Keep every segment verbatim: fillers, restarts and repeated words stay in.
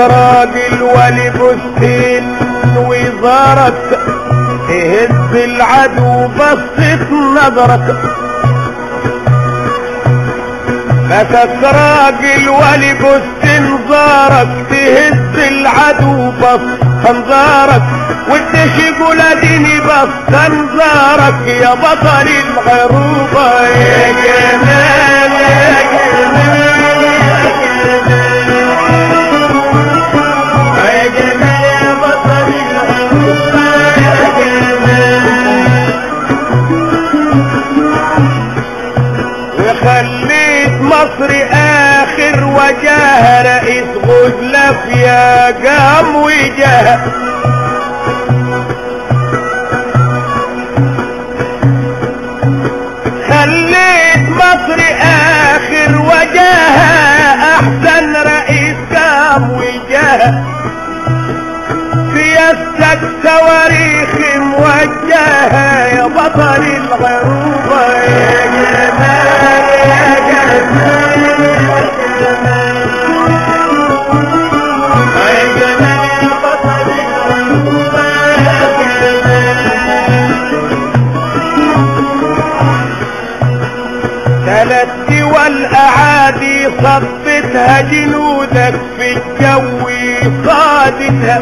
راجل ولي بستين وزارك تهز العدو بصت نظرك. مسك راجل ولي بستين زارك تهز العدو بصت انظارك والدش جولاديني بص انظارك يا بطل العروبة يا جمال يا جمال يا جمال يا بطل العروبة يا جمال. وخليت مصر اخر وجاه رئيس غزلف يا جام وجاه. خليت مصر اخر وجاه احسن رئيس جام وجاه. سياستك تواريخ موجهه يا بطل العروبه يا جمال يا جمال يا جمال يا جمال يا بطل العروبه يا جمال. ثلاث دول اعادي صدتها جنودك في الجو صادتها.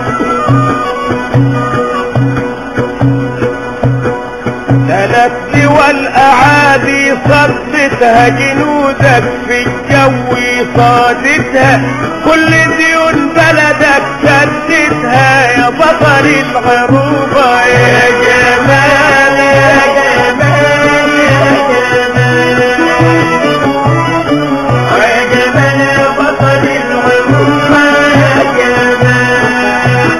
ثلاث دول اعادي صدتها جنودك في الجو صادتها. كل ديون بلدك سدتها يا بطل العروبة يا جمال يا جمال يا جمال يا جمال يا بطل العروبة يا جمال.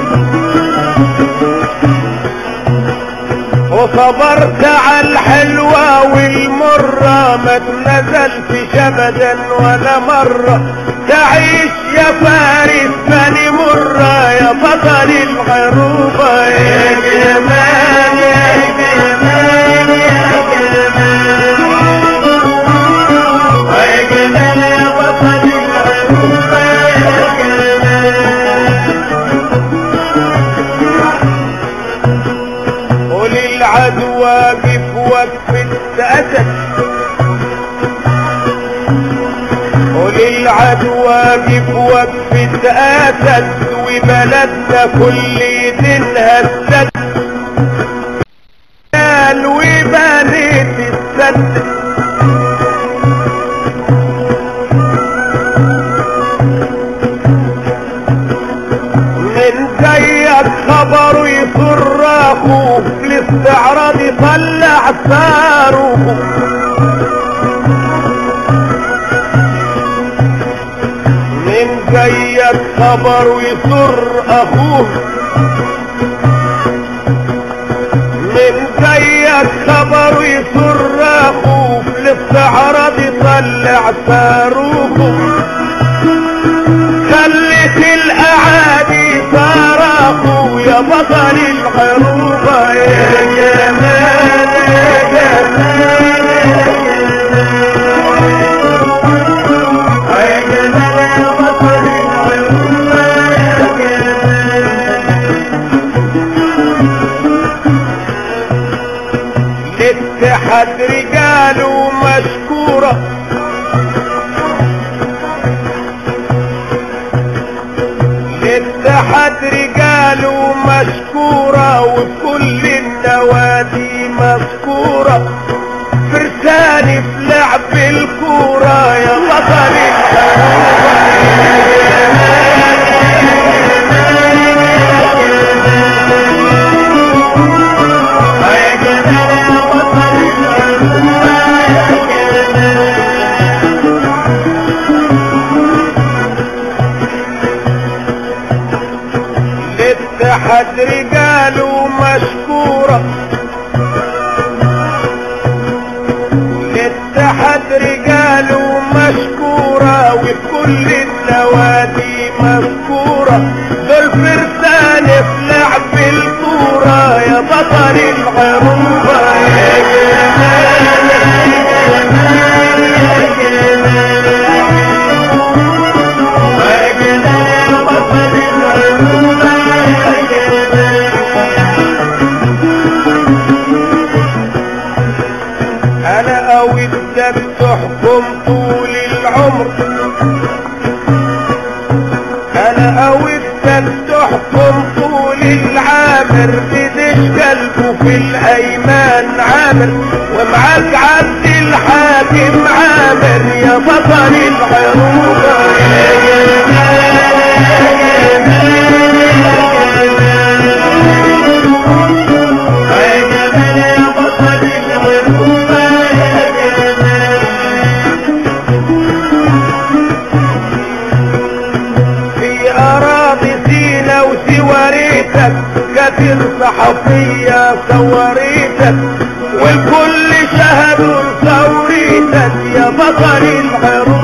وصبرت على الحلوة والمرة ما تنزلتش ابدا ولا مرة. تعيش يا فارس بني مرة يا بطل العروبة يا جمال يا جمال يا جمال يا جمال يا بطل العروبة يا جمال. قول العدو واقف وقفة أسد. قول العدو واقف وقفة أسد وبلدنا كل دينها السد. قال وبنيت السد. من زيك خبر يسر اخوه الاستعراض يطلع صاروخه. من زيك خبر يسر اخوه. من زيك خبر يسر اخوه الاستعراض يطلع صاروخه. خلت الاعادي صرخوا يا بطل العروبة يا جمال يا جمال يا جمال يا بطل العروبة يا جمال. الاتحاد رجاله مشكورة. الاتحاد رجاله مشكورة وكل النوادي مذكورة. فرساني في لعب الكورة يا بطل العروبة يا جمال يا جمال يا بطل العروبة يا جمال. الاتحاد رجاله مشكورة. الاتحاد رجاله مشكورة وكل النوادي مذكورة. دول فرسان في لعب الكورة يا بطل العروبة يا جمال يا جمال يا جمال يا جمال يا بطل قويتك تحكم طول العامر بدش قلبه في الايمان عامر ومعاك عبد الحاكم عامر يا بطل العروبة كتير صحفية صوريتك والكل شهدوا ثوريتك يا بطل العروض